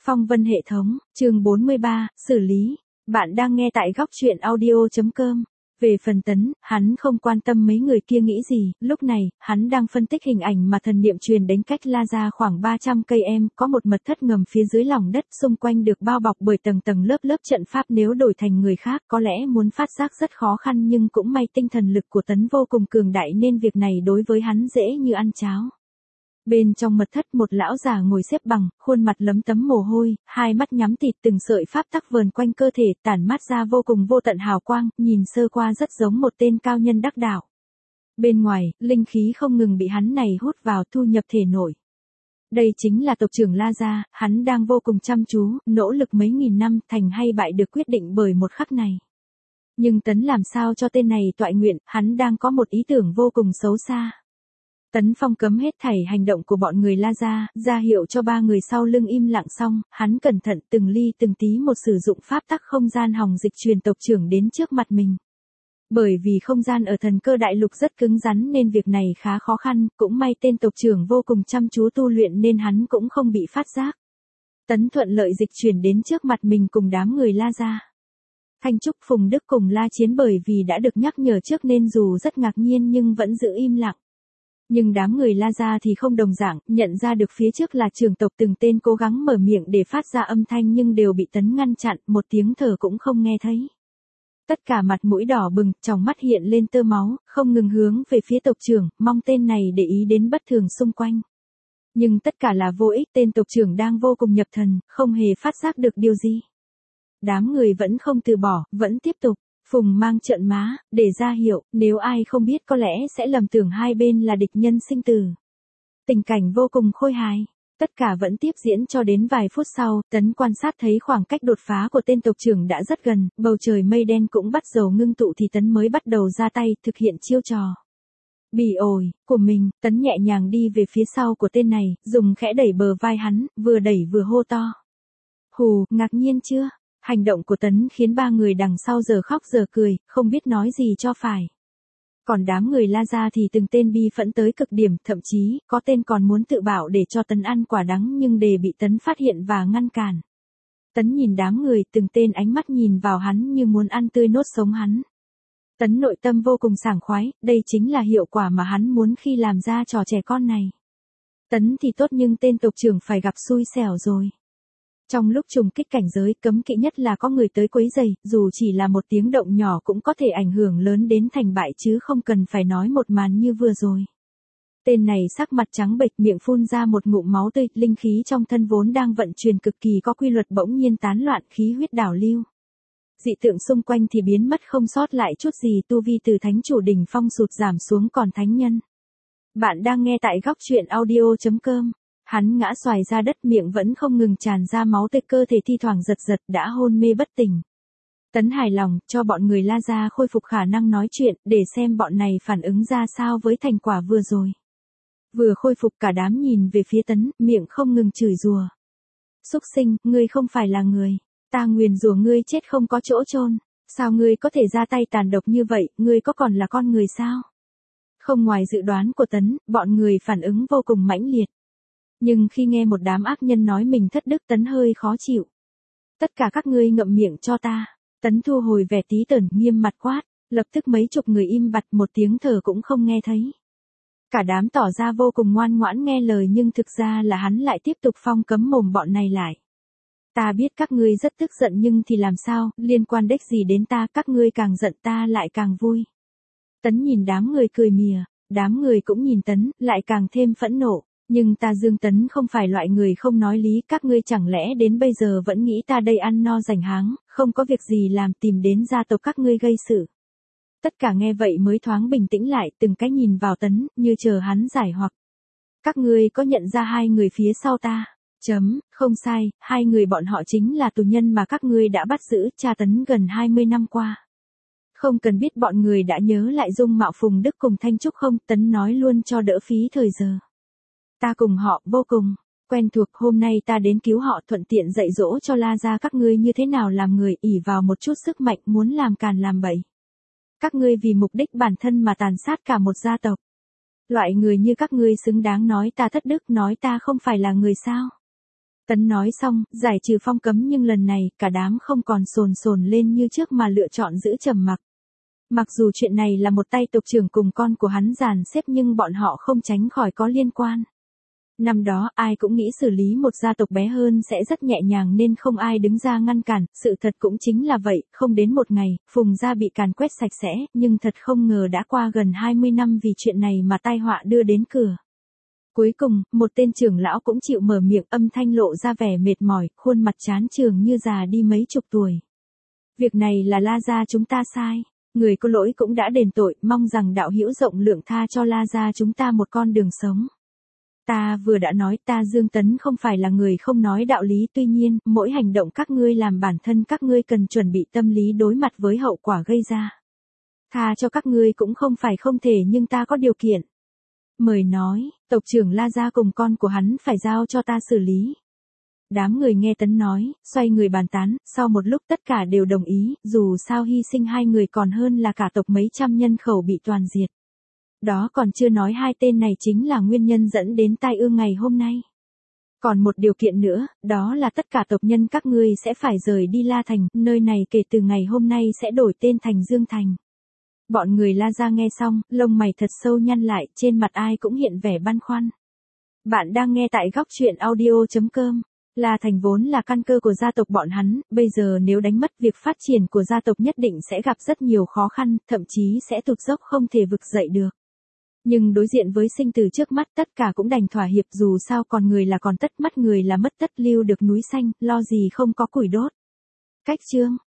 Phong vân hệ thống, chương 43, xử lý. Bạn đang nghe tại góc truyện audio.com. Về phần Tấn, hắn không quan tâm mấy người kia nghĩ gì, lúc này, hắn đang phân tích hình ảnh mà thần niệm truyền đến cách La Gia khoảng 300 cây em, có một mật thất ngầm phía dưới lòng đất xung quanh được bao bọc bởi tầng tầng lớp lớp trận pháp, nếu đổi thành người khác có lẽ muốn phát giác rất khó khăn, nhưng cũng may tinh thần lực của Tấn vô cùng cường đại nên việc này đối với hắn dễ như ăn cháo. Bên trong mật thất một lão già ngồi xếp bằng, khuôn mặt lấm tấm mồ hôi, hai mắt nhắm tịt, từng sợi pháp tắc vờn quanh cơ thể, tản mát ra vô cùng vô tận hào quang, nhìn sơ qua rất giống một tên cao nhân đắc đạo. Bên ngoài, linh khí không ngừng bị hắn này hút vào, thu nhập thể nội. Đây chính là tộc trưởng La Gia, hắn đang vô cùng chăm chú, nỗ lực mấy nghìn năm, thành hay bại được quyết định bởi một khắc này. Nhưng Tấn làm sao cho tên này toại nguyện, hắn đang có một ý tưởng vô cùng xấu xa. Tấn phong cấm hết thảy hành động của bọn người La Gia, ra hiệu cho ba người sau lưng im lặng xong, hắn cẩn thận từng ly từng tí một sử dụng pháp tắc không gian hòng dịch truyền tộc trưởng đến trước mặt mình. Bởi vì không gian ở Thần Cơ Đại Lục rất cứng rắn nên việc này khá khó khăn, cũng may tên tộc trưởng vô cùng chăm chú tu luyện nên hắn cũng không bị phát giác. Tấn thuận lợi dịch chuyển đến trước mặt mình cùng đám người La Gia. Thanh Trúc, Phùng Đức cùng La Chiến bởi vì đã được nhắc nhở trước nên dù rất ngạc nhiên nhưng vẫn giữ im lặng. Nhưng đám người La Gia thì không đồng dạng, nhận ra được phía trước là trưởng tộc, từng tên cố gắng mở miệng để phát ra âm thanh nhưng đều bị Tấn ngăn chặn, một tiếng thở cũng không nghe thấy. Tất cả mặt mũi đỏ bừng, trong mắt hiện lên tơ máu, không ngừng hướng về phía tộc trưởng, mong tên này để ý đến bất thường xung quanh. Nhưng tất cả là vô ích, tên tộc trưởng đang vô cùng nhập thần, không hề phát giác được điều gì. Đám người vẫn không từ bỏ, vẫn tiếp tục. Phùng mang trợn má, để ra hiệu, nếu ai không biết có lẽ sẽ lầm tưởng hai bên là địch nhân sinh tử. Tình cảnh vô cùng khôi hài. Tất cả vẫn tiếp diễn cho đến vài phút sau, Tấn quan sát thấy khoảng cách đột phá của tên tộc trưởng đã rất gần, bầu trời mây đen cũng bắt đầu ngưng tụ thì Tấn mới bắt đầu ra tay, thực hiện chiêu trò bỉ ổi của mình. Tấn nhẹ nhàng đi về phía sau của tên này, dùng khẽ đẩy bờ vai hắn, vừa đẩy vừa hô to. Hù, ngạc nhiên chưa? Hành động của Tấn khiến ba người đằng sau giờ khóc giờ cười, không biết nói gì cho phải. Còn đám người La Gia thì từng tên bi phẫn tới cực điểm, thậm chí, có tên còn muốn tự bảo để cho Tấn ăn quả đắng nhưng đều bị Tấn phát hiện và ngăn cản. Tấn nhìn đám người, từng tên ánh mắt nhìn vào hắn như muốn ăn tươi nốt sống hắn. Tấn nội tâm vô cùng sảng khoái, đây chính là hiệu quả mà hắn muốn khi làm ra trò trẻ con này. Tấn thì tốt nhưng tên tộc trưởng phải gặp xui xẻo rồi. Trong lúc trùng kích cảnh giới, cấm kỵ nhất là có người tới quấy rầy, dù chỉ là một tiếng động nhỏ cũng có thể ảnh hưởng lớn đến thành bại chứ không cần phải nói một màn như vừa rồi. Tên này sắc mặt trắng bệch, miệng phun ra một ngụm máu tươi, linh khí trong thân vốn đang vận chuyển cực kỳ có quy luật bỗng nhiên tán loạn, khí huyết đảo lưu. Dị tượng xung quanh thì biến mất không sót lại chút gì, tu vi từ thánh chủ đỉnh phong sụt giảm xuống còn thánh nhân. Bạn đang nghe tại góc truyện audio.com. Hắn ngã xoài ra đất, miệng vẫn không ngừng tràn ra máu tươi, cơ thể thi thoảng giật giật, đã hôn mê bất tỉnh. Tấn hài lòng, cho bọn người La Gia khôi phục khả năng nói chuyện, để xem bọn này phản ứng ra sao với thành quả vừa rồi. Vừa khôi phục cả đám nhìn về phía Tấn, miệng không ngừng chửi rủa. Súc sinh, ngươi không phải là người. Ta nguyền rủa ngươi chết không có chỗ chôn. Sao ngươi có thể ra tay tàn độc như vậy, ngươi có còn là con người sao? Không ngoài dự đoán của Tấn, bọn người phản ứng vô cùng mãnh liệt. Nhưng khi nghe một đám ác nhân nói mình thất đức, Tấn hơi khó chịu. Tất cả các ngươi ngậm miệng cho ta. Tấn thu hồi vẻ tí tởn, nghiêm mặt quát, lập tức mấy chục người im bặt, một tiếng thở cũng không nghe thấy. Cả đám tỏ ra vô cùng ngoan ngoãn nghe lời nhưng thực ra là hắn lại tiếp tục phong cấm mồm bọn này lại. Ta biết các ngươi rất tức giận nhưng thì làm sao, liên quan đếch gì đến ta, các ngươi càng giận ta lại càng vui. Tấn nhìn đám người cười mỉa, đám người cũng nhìn Tấn, lại càng thêm phẫn nộ. Nhưng ta Dương Tấn không phải loại người không nói lý, các ngươi chẳng lẽ đến bây giờ vẫn nghĩ ta đây ăn no rảnh háng, không có việc gì làm tìm đến gia tộc các ngươi gây sự. Tất cả nghe vậy mới thoáng bình tĩnh lại, từng cái nhìn vào Tấn, như chờ hắn giải hoặc. Các ngươi có nhận ra hai người phía sau ta? Không sai, hai người bọn họ chính là tù nhân mà các ngươi đã bắt giữ, tra tấn gần 20 năm qua. Không cần biết bọn người đã nhớ lại dung mạo Phùng Đức cùng Thanh Trúc không, Tấn nói luôn cho đỡ phí thời giờ. Ta cùng họ vô cùng quen thuộc, hôm nay ta đến cứu họ, thuận tiện dạy dỗ cho La Gia các ngươi như thế nào làm người, ỷ vào một chút sức mạnh muốn làm càn làm bậy. Các ngươi vì mục đích bản thân mà tàn sát cả một gia tộc. Loại người như các ngươi xứng đáng nói ta thất đức, nói ta không phải là người sao? Tấn nói xong, giải trừ phong cấm nhưng lần này, cả đám không còn sồn sồn lên như trước mà lựa chọn giữ trầm mặc. Mặc dù chuyện này là một tay tộc trưởng cùng con của hắn dàn xếp nhưng bọn họ không tránh khỏi có liên quan. Năm đó ai cũng nghĩ xử lý một gia tộc bé hơn sẽ rất nhẹ nhàng nên không ai đứng ra ngăn cản, sự thật cũng chính là vậy, không đến một ngày, Phùng gia bị càn quét sạch sẽ, nhưng thật không ngờ đã qua gần 20 năm vì chuyện này mà tai họa đưa đến cửa. Cuối cùng, một tên trưởng lão cũng chịu mở miệng, âm thanh lộ ra vẻ mệt mỏi, khuôn mặt chán chường như già đi mấy chục tuổi. Việc này là La gia chúng ta sai. Người có lỗi cũng đã đền tội, mong rằng đạo hữu rộng lượng tha cho La gia chúng ta một con đường sống. Ta vừa đã nói ta Dương Tấn không phải là người không nói đạo lý, tuy nhiên, mỗi hành động các ngươi làm bản thân các ngươi cần chuẩn bị tâm lý đối mặt với hậu quả gây ra. Tha cho các ngươi cũng không phải không thể nhưng ta có điều kiện. Mời nói, tộc trưởng La gia cùng con của hắn phải giao cho ta xử lý. Đám người nghe Tấn nói, xoay người bàn tán, sau một lúc tất cả đều đồng ý, dù sao hy sinh hai người còn hơn là cả tộc mấy trăm nhân khẩu bị toàn diệt. Đó còn chưa nói hai tên này chính là nguyên nhân dẫn đến tai ương ngày hôm nay. Còn một điều kiện nữa, đó là tất cả tộc nhân các ngươi sẽ phải rời đi La Thành, nơi này kể từ ngày hôm nay sẽ đổi tên thành Dương Thành. Bọn người La gia nghe xong, lông mày thật sâu nhăn lại, trên mặt ai cũng hiện vẻ băn khoăn. Bạn đang nghe tại góc truyện audio.com. La Thành vốn là căn cơ của gia tộc bọn hắn, bây giờ nếu đánh mất việc phát triển của gia tộc nhất định sẽ gặp rất nhiều khó khăn, thậm chí sẽ tụt dốc không thể vực dậy được. Nhưng đối diện với sinh tử trước mắt tất cả cũng đành thỏa hiệp, dù sao còn người là còn tất, mất người là mất tất, lưu được núi xanh, lo gì không có củi đốt. Cách chương